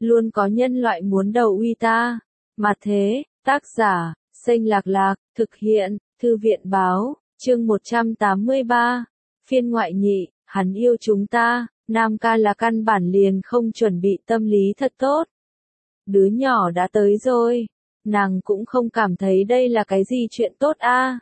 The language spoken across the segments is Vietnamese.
luôn có nhân loại muốn đầu uy ta. Mà thế, tác giả, Xanh Lạc Lạc, thực hiện, Thư viện Báo, chương 183, phiên ngoại nhị, hắn yêu chúng ta, Nam ca là căn bản liền không chuẩn bị tâm lý thật tốt. Đứa nhỏ đã tới rồi, nàng cũng không cảm thấy đây là cái gì chuyện tốt a.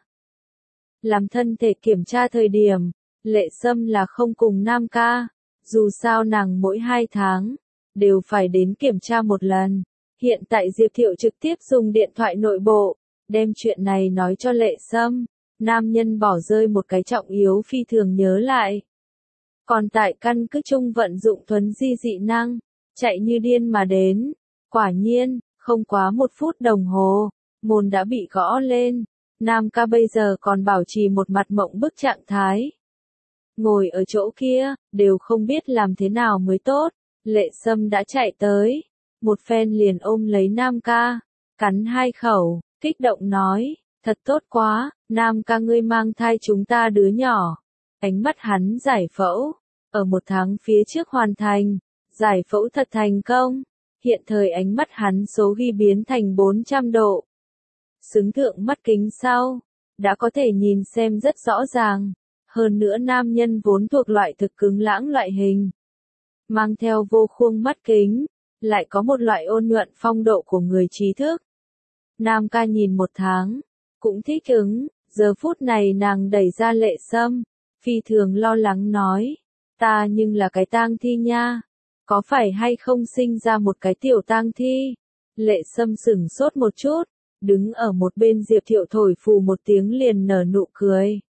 Làm thân thể kiểm tra thời điểm, Lệ Sâm là không cùng Nam ca, dù sao nàng mỗi 2 tháng, đều phải đến kiểm tra một lần. Hiện tại Diệp Thiệu trực tiếp dùng điện thoại nội bộ, đem chuyện này nói cho Lệ Sâm, nam nhân bỏ rơi một cái trọng yếu phi thường nhớ lại. Còn tại căn cứ chung vận dụng thuấn di dị năng, chạy như điên mà đến, quả nhiên, không quá 1 phút đồng hồ, môn đã bị gõ lên, Nam ca bây giờ còn bảo trì một mặt mộng bức trạng thái. Ngồi ở chỗ kia, đều không biết làm thế nào mới tốt, Lệ Sâm đã chạy tới, một phen liền ôm lấy Nam ca, cắn 2 khẩu, kích động nói, thật tốt quá, Nam ca ngươi mang thai chúng ta đứa nhỏ. Ánh mắt hắn giải phẫu, ở 1 tháng phía trước hoàn thành, giải phẫu thật thành công, hiện thời ánh mắt hắn số ghi biến thành 400 độ. Xứng thượng mắt kính sau, đã có thể nhìn xem rất rõ ràng, hơn nữa nam nhân vốn thuộc loại thực cứng lãng loại hình. Mang theo vô khuôn mắt kính, lại có một loại ôn nhuận phong độ của người trí thức. Nam ca nhìn 1 tháng, cũng thích ứng, giờ phút này nàng đẩy ra Lệ Sâm, phi thường lo lắng nói, ta nhưng là cái tang thi nha, có phải hay không sinh ra một cái tiểu tang thi? Lệ Sâm sửng sốt một chút, đứng ở một bên Diệp Thiệu thổi phù một tiếng liền nở nụ cười.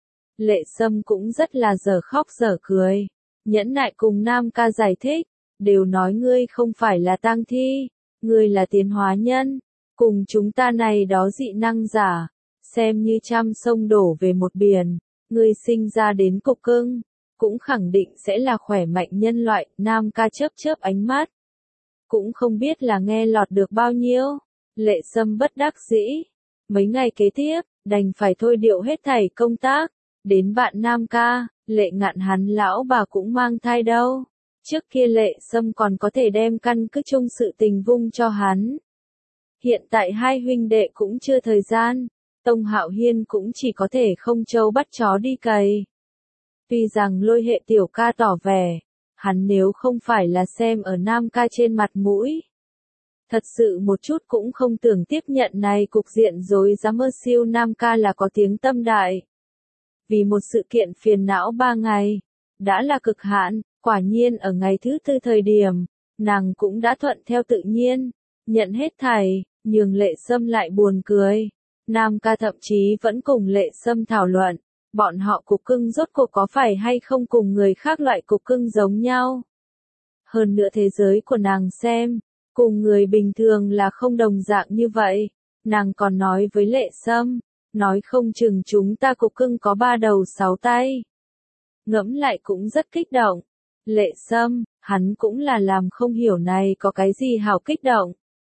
Lệ Sâm cũng rất là dở khóc dở cười, nhẫn nại cùng Nam ca giải thích, đều nói ngươi không phải là tang thi, ngươi là tiến hóa nhân, cùng chúng ta này đó dị năng giả, xem như trăm sông đổ về một biển, ngươi sinh ra đến cục cưng, cũng khẳng định sẽ là khỏe mạnh nhân loại. Nam ca chớp chớp ánh mắt, cũng không biết là nghe lọt được bao nhiêu. Lệ Sâm bất đắc dĩ, mấy ngày kế tiếp, đành phải thôi điệu hết thảy công tác, đến bạn Nam ca, Lệ Ngạn hắn lão bà cũng mang thai đâu. Trước kia Lệ Sâm còn có thể đem căn cứ chung sự tình vung cho hắn. Hiện tại 2 huynh đệ cũng chưa thời gian, Tông Hạo Hiên cũng chỉ có thể không trâu bắt chó đi cày. Tuy rằng Lôi Hệ tiểu ca tỏ vẻ, hắn nếu không phải là xem ở Nam ca trên mặt mũi, thật sự một chút cũng không tưởng tiếp nhận này cục diện dối dám mơ siêu Nam ca là có tiếng tâm đại. Vì một sự kiện phiền não 3 ngày, đã là cực hạn, quả nhiên ở ngày thứ 4 thời điểm, nàng cũng đã thuận theo tự nhiên, nhận hết thảy, nhường Lệ Sâm lại buồn cười. Nam ca thậm chí vẫn cùng Lệ Sâm thảo luận, bọn họ cục cưng rốt cuộc có phải hay không cùng người khác loại cục cưng giống nhau. Hơn nữa thế giới của nàng xem, cùng người bình thường là không đồng dạng như vậy, nàng còn nói với Lệ Sâm, nói không chừng chúng ta cục cưng có 3 đầu 6 tay. Ngẫm lại cũng rất kích động. Lệ Sâm, hắn cũng là làm không hiểu này có cái gì hảo kích động.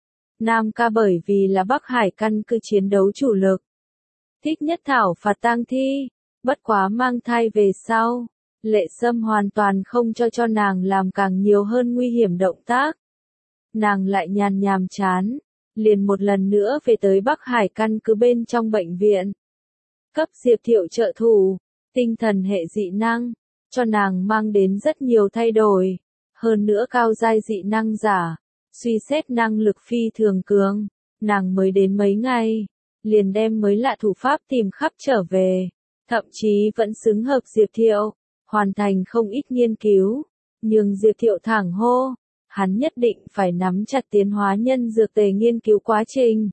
Nam ca bởi vì là Bắc Hải căn cứ chiến đấu chủ lực, thích nhất thảo phạt tang thi, bất quá mang thai về sau, Lệ Sâm hoàn toàn không cho nàng làm càng nhiều hơn nguy hiểm động tác. Nàng lại nhàn nhàm chán, liền một lần nữa về tới Bắc Hải căn cứ bên trong bệnh viện. Cấp Diệp Thiệu trợ thủ, tinh thần hệ dị năng, cho nàng mang đến rất nhiều thay đổi, hơn nữa cao giai dị năng giả, suy xét năng lực phi thường cường, nàng mới đến mấy ngày, liền đem mới lạ thủ pháp tìm khắp trở về, thậm chí vẫn xứng hợp Diệp Thiệu, hoàn thành không ít nghiên cứu, nhưng Diệp Thiệu thẳng hô, hắn nhất định phải nắm chặt tiến hóa nhân dược tề nghiên cứu quá trình.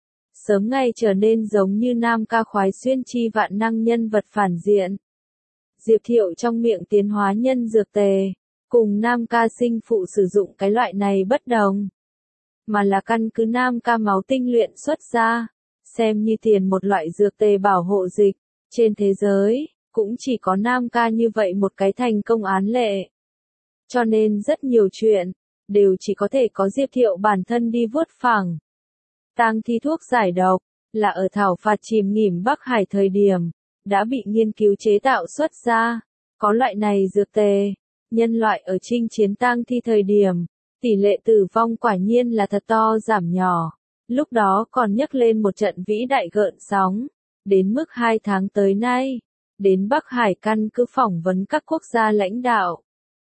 Sớm ngày trở nên giống như Nam ca khoái xuyên chi vạn năng nhân vật phản diện. Diệp Thiệu trong miệng tiến hóa nhân dược tề, cùng Nam ca sinh phụ sử dụng cái loại này bất đồng, mà là căn cứ Nam ca máu tinh luyện xuất ra, xem như tiền một loại dược tề bảo hộ dịch, trên thế giới, cũng chỉ có Nam ca như vậy một cái thành công án lệ. Cho nên rất nhiều chuyện, đều chỉ có thể có Diệp Thiệu bản thân đi vuốt phẳng. Tang thi thuốc giải độc, là ở thảo phạt chìm nghỉm Bắc Hải thời điểm, đã bị nghiên cứu chế tạo xuất ra, có loại này dược tề, nhân loại ở chinh chiến tang thi thời điểm, Tỷ lệ tử vong quả nhiên là thật to giảm nhỏ. Lúc đó còn nhấc lên một trận vĩ đại gợn sóng. Đến mức 2 tháng tới nay, đến Bắc Hải căn cứ phỏng vấn các quốc gia lãnh đạo.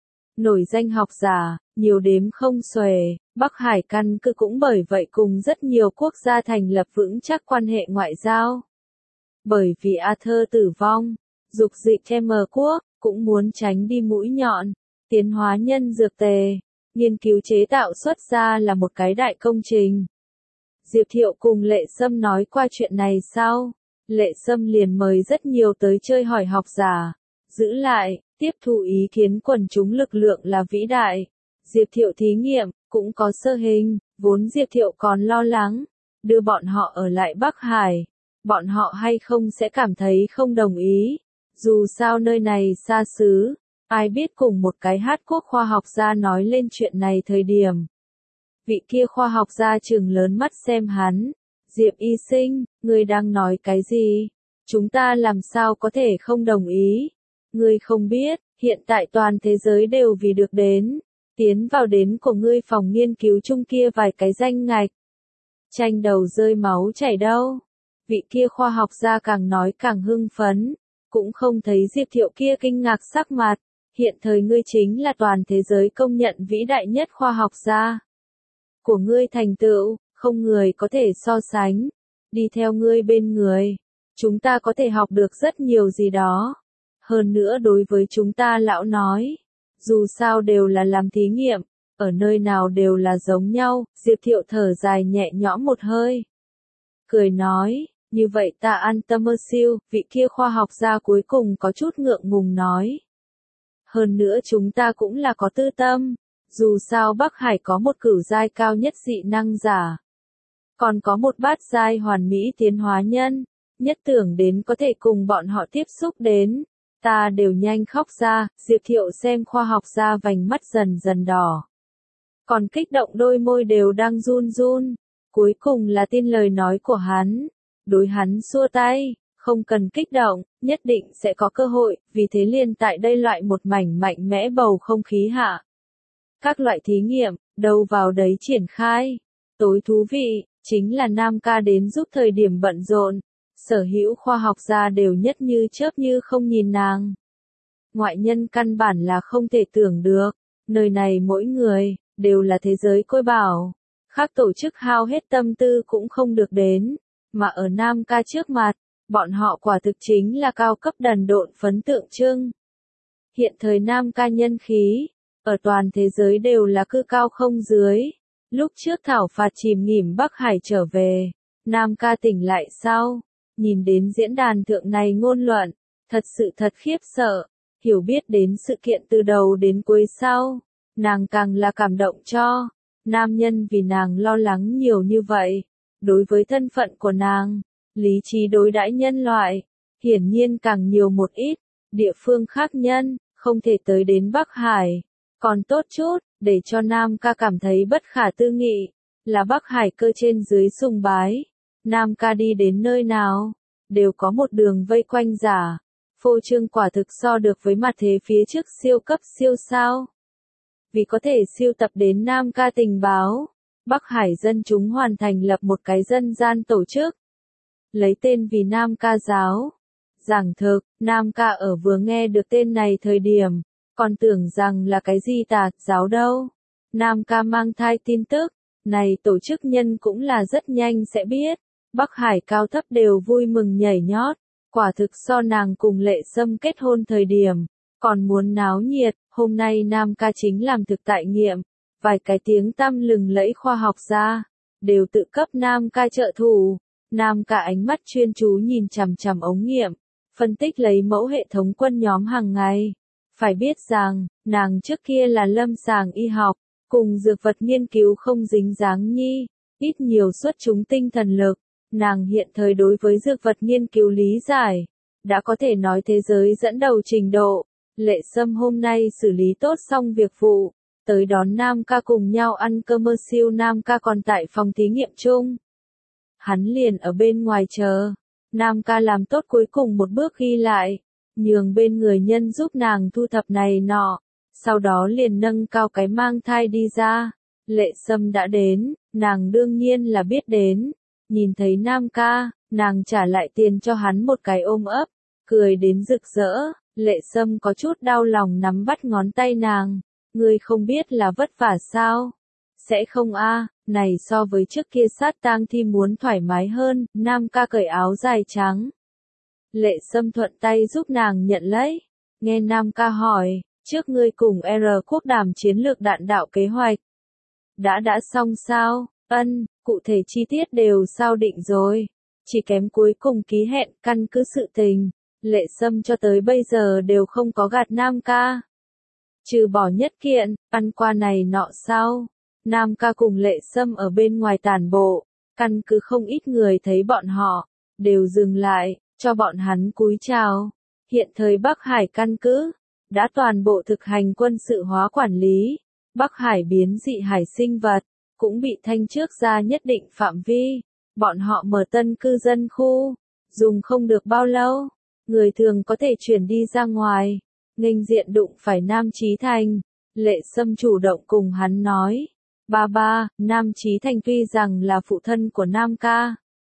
Nổi danh học giả, nhiều đếm không xuể, Bắc Hải căn cứ cũng bởi vậy cùng rất nhiều quốc gia thành lập vững chắc quan hệ ngoại giao. Bởi vì Arthur tử vong, dục dịch M quốc cũng muốn tránh đi mũi nhọn, tiến hóa nhân dược tề, nghiên cứu chế tạo xuất ra là một cái đại công trình. Diệp Thiệu cùng Lệ Sâm nói qua chuyện này sau, Lệ Sâm liền mời rất nhiều tới chơi hỏi học giả, giữ lại, tiếp thu ý kiến quần chúng lực lượng là vĩ đại. Diệp Thiệu thí nghiệm, cũng có sơ hình, vốn Diệp Thiệu còn lo lắng, đưa bọn họ ở lại Bắc Hải, bọn họ hay không sẽ cảm thấy không đồng ý. Dù sao nơi này xa xứ, ai biết cùng một cái hát quốc khoa học gia nói lên chuyện này thời điểm. Vị kia khoa học gia trừng lớn mắt xem hắn, Diệp y sinh, ngươi đang nói cái gì? Chúng ta làm sao có thể không đồng ý? Ngươi không biết, hiện tại toàn thế giới đều vì được tiến vào đến của ngươi phòng nghiên cứu chung kia vài cái danh ngạch. Tranh đầu rơi máu chảy đâu. Vị kia khoa học gia càng nói càng hưng phấn, cũng không thấy Diệp Thiệu kia kinh ngạc sắc mặt. Hiện thời ngươi chính là toàn thế giới công nhận vĩ đại nhất khoa học gia. Của ngươi thành tựu, không người có thể so sánh. Đi theo ngươi bên người, chúng ta có thể học được rất nhiều gì đó. Hơn nữa đối với chúng ta lão nói, dù sao đều là làm thí nghiệm, ở nơi nào đều là giống nhau. Diệp Thiệu thở dài nhẹ nhõm một hơi. Cười nói, như vậy ta an tâm mơ siêu, vị kia khoa học gia cuối cùng có chút ngượng ngùng nói. Hơn nữa chúng ta cũng là có tư tâm, dù sao Bắc Hải có một cửu giai cao nhất dị năng giả. Còn có một bát giai hoàn mỹ tiến hóa nhân, nhất tưởng đến có thể cùng bọn họ tiếp xúc đến. Ta đều nhanh khóc ra, Diệp Thiệu xem khoa học gia vành mắt dần dần đỏ. Còn kích động đôi môi đều đang run run, cuối cùng là tin lời nói của hắn. Đối hắn xua tay, không cần kích động, nhất định sẽ có cơ hội, vì thế liền tại đây loại một mảnh mạnh mẽ bầu không khí hạ. Các loại thí nghiệm, đâu vào đấy triển khai. Tối thú vị, chính là Nam ca đến giúp thời điểm bận rộn. Sở hữu khoa học gia đều nhất như chớp như không nhìn nàng. Ngoại nhân căn bản là không thể tưởng được, nơi này mỗi người, đều là thế giới côi bảo. Khác tổ chức hao hết tâm tư cũng không được đến, mà ở Nam ca trước mặt, bọn họ quả thực chính là cao cấp đần độn phấn tượng trưng. Hiện thời Nam ca nhân khí, ở toàn thế giới đều là cư cao không dưới. Lúc trước thảo phạt chìm nghỉm Bắc Hải trở về, Nam ca tỉnh lại sau. Nhìn đến diễn đàn thượng này ngôn luận, thật sự thật khiếp sợ, hiểu biết đến sự kiện từ đầu đến cuối sau, nàng càng là cảm động cho, nam nhân vì nàng lo lắng nhiều như vậy, đối với thân phận của nàng, lý trí đối đãi nhân loại, hiển nhiên càng nhiều một ít, địa phương khác nhân, không thể tới đến Bắc Hải, còn tốt chút, để cho Nam ca cảm thấy bất khả tư nghị, là Bắc Hải cơ trên dưới sùng bái. Nam ca đi đến nơi nào, đều có một đường vây quanh giả, phô trương quả thực so được với mặt thế phía trước siêu cấp siêu sao. Vì có thể siêu tập đến Nam ca tình báo, Bắc Hải dân chúng hoàn thành lập một cái dân gian tổ chức, lấy tên vì Nam ca giáo. Giảng thực, Nam ca ở vừa nghe được tên này thời điểm, còn tưởng rằng là cái gì tà giáo đâu. Nam ca mang thai tin tức, này tổ chức nhân cũng là rất nhanh sẽ biết. Bắc Hải cao thấp đều vui mừng nhảy nhót, quả thực so nàng cùng Lệ Sâm kết hôn thời điểm, còn muốn náo nhiệt. Hôm nay Nam ca chính làm thực tại nghiệm, vài cái tiếng tăm lừng lẫy khoa học gia, đều tự cấp Nam ca trợ thủ. Nam ca ánh mắt chuyên chú nhìn chằm chằm ống nghiệm, phân tích lấy mẫu hệ thống quân nhóm hàng ngày. Phải biết rằng, nàng trước kia là lâm sàng y học, cùng dược vật nghiên cứu không dính dáng nhi, ít nhiều xuất chúng tinh thần lực. Nàng hiện thời đối với dược vật nghiên cứu lý giải, đã có thể nói thế giới dẫn đầu trình độ. Lệ Sâm hôm nay xử lý tốt xong việc vụ, tới đón Nam ca cùng nhau ăn cơm mơ siêu. Nam ca còn tại phòng thí nghiệm chung. Hắn liền ở bên ngoài chờ. Nam ca làm tốt cuối cùng một bước ghi lại, nhường bên người nhân giúp nàng thu thập này nọ, sau đó liền nâng cao cái mang thai đi ra. Lệ Sâm đã đến, nàng đương nhiên là biết đến. Nhìn thấy Nam ca, nàng trả lại tiền cho hắn một cái ôm ấp, cười đến rực rỡ. Lệ Sâm có chút đau lòng nắm bắt ngón tay nàng. Ngươi không biết là vất vả sao? Sẽ không a, này so với trước kia sát tang thi muốn thoải mái hơn. Nam ca cởi áo dài trắng. Lệ Sâm thuận tay giúp nàng nhận lấy. Nghe Nam ca hỏi, trước ngươi cùng R quốc đàm chiến lược đạn đạo kế hoạch. Đã xong sao? Ân, cụ thể chi tiết đều sao định rồi. Chỉ kém cuối cùng ký hẹn, căn cứ sự tình. Lệ Sâm cho tới bây giờ đều không có gạt Nam ca. Trừ bỏ nhất kiện, ăn qua này nọ sao. Nam ca cùng Lệ Sâm ở bên ngoài tản bộ. Căn cứ không ít người thấy bọn họ, đều dừng lại, cho bọn hắn cúi chào. Hiện thời Bắc Hải căn cứ, đã toàn bộ thực hành quân sự hóa quản lý. Bắc Hải biến dị hải sinh vật, cũng bị thanh trước ra nhất định phạm vi. Bọn họ mở tân cư dân khu, dùng không được bao lâu. Người thường có thể chuyển đi ra ngoài, nghênh diện đụng phải Nam Chí Thành. Lệ Sâm chủ động cùng hắn nói, ba, Nam Chí Thành tuy rằng là phụ thân của Nam ca.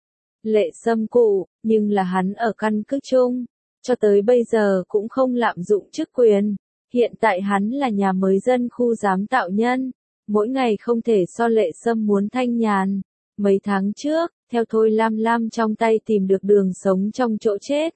Lệ Sâm cụ, nhưng là hắn ở căn cứ chung, cho tới bây giờ cũng không lạm dụng chức quyền. Hiện tại hắn là nhà mới dân khu giám tạo nhân, mỗi ngày không thể so Lệ Sâm muốn thanh nhàn. Mấy tháng trước, theo Thôi Lam Lam trong tay tìm được đường sống trong chỗ chết.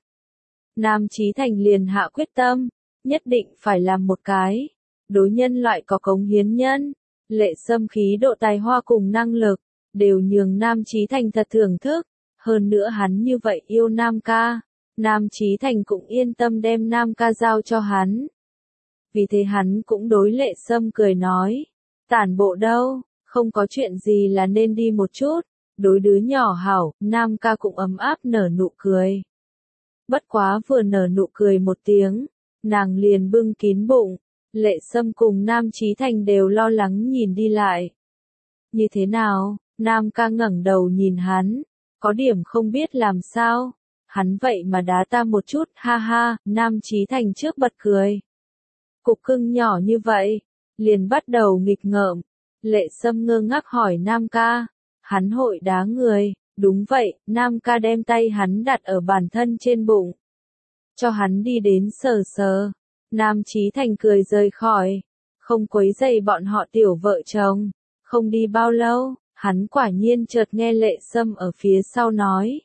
Nam Chí Thành liền hạ quyết tâm, nhất định phải làm một cái, đối nhân loại có cống hiến nhân. Lệ Sâm khí độ tài hoa cùng năng lực, đều nhường Nam Chí Thành thật thưởng thức, hơn nữa hắn như vậy yêu Nam ca, Nam Chí Thành cũng yên tâm đem Nam ca giao cho hắn. Vì thế hắn cũng đối Lệ Sâm cười nói, tản bộ đâu, không có chuyện gì là nên đi một chút, đối đứa nhỏ hảo, Nam ca cũng ấm áp nở nụ cười. Bất quá vừa nở nụ cười một tiếng, nàng liền bưng kín bụng. Lệ Sâm cùng Nam Chí Thành đều lo lắng nhìn đi lại. Như thế nào? Nam ca ngẩng đầu nhìn hắn, có điểm không biết làm sao. Hắn vậy mà đá ta một chút, ha ha. Nam Chí Thành trước bật cười. Cục cưng nhỏ như vậy, liền bắt đầu nghịch ngợm. Lệ Sâm ngơ ngác hỏi Nam ca, hắn hội đá người. Đúng vậy, Nam ca đem tay hắn đặt ở bản thân trên bụng, cho hắn đi đến sờ sờ. Nam Chí Thành cười rời khỏi, không quấy rầy bọn họ tiểu vợ chồng. Không đi bao lâu, hắn quả nhiên chợt nghe Lệ Sâm ở phía sau nói,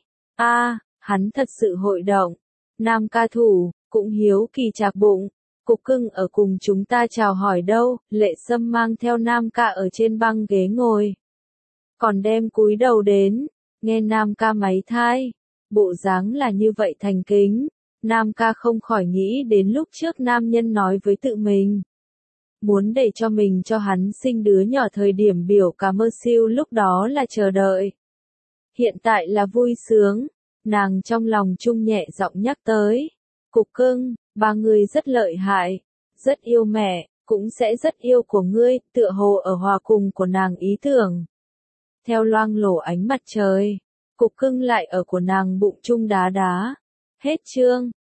hắn thật sự hội động. Nam ca thủ, cũng hiếu kỳ chạc bụng, cục cưng ở cùng chúng ta chào hỏi đâu. Lệ Sâm mang theo Nam ca ở trên băng ghế ngồi, còn đem cúi đầu đến, nghe Nam ca máy thai, bộ dáng là như vậy thành kính. Nam ca không khỏi nghĩ đến lúc trước nam nhân nói với tự mình, muốn để cho mình cho hắn sinh đứa nhỏ thời điểm biểu ca mơ siêu lúc đó là chờ đợi. Hiện tại là vui sướng, nàng trong lòng chung nhẹ giọng nhắc tới, cục cưng, ba người rất lợi hại, rất yêu mẹ, cũng sẽ rất yêu của ngươi, tựa hồ ở hòa cùng của nàng ý tưởng. Theo loang lổ ánh mặt trời, cục cưng lại ở của nàng bụng chung đá đá. Hết chương.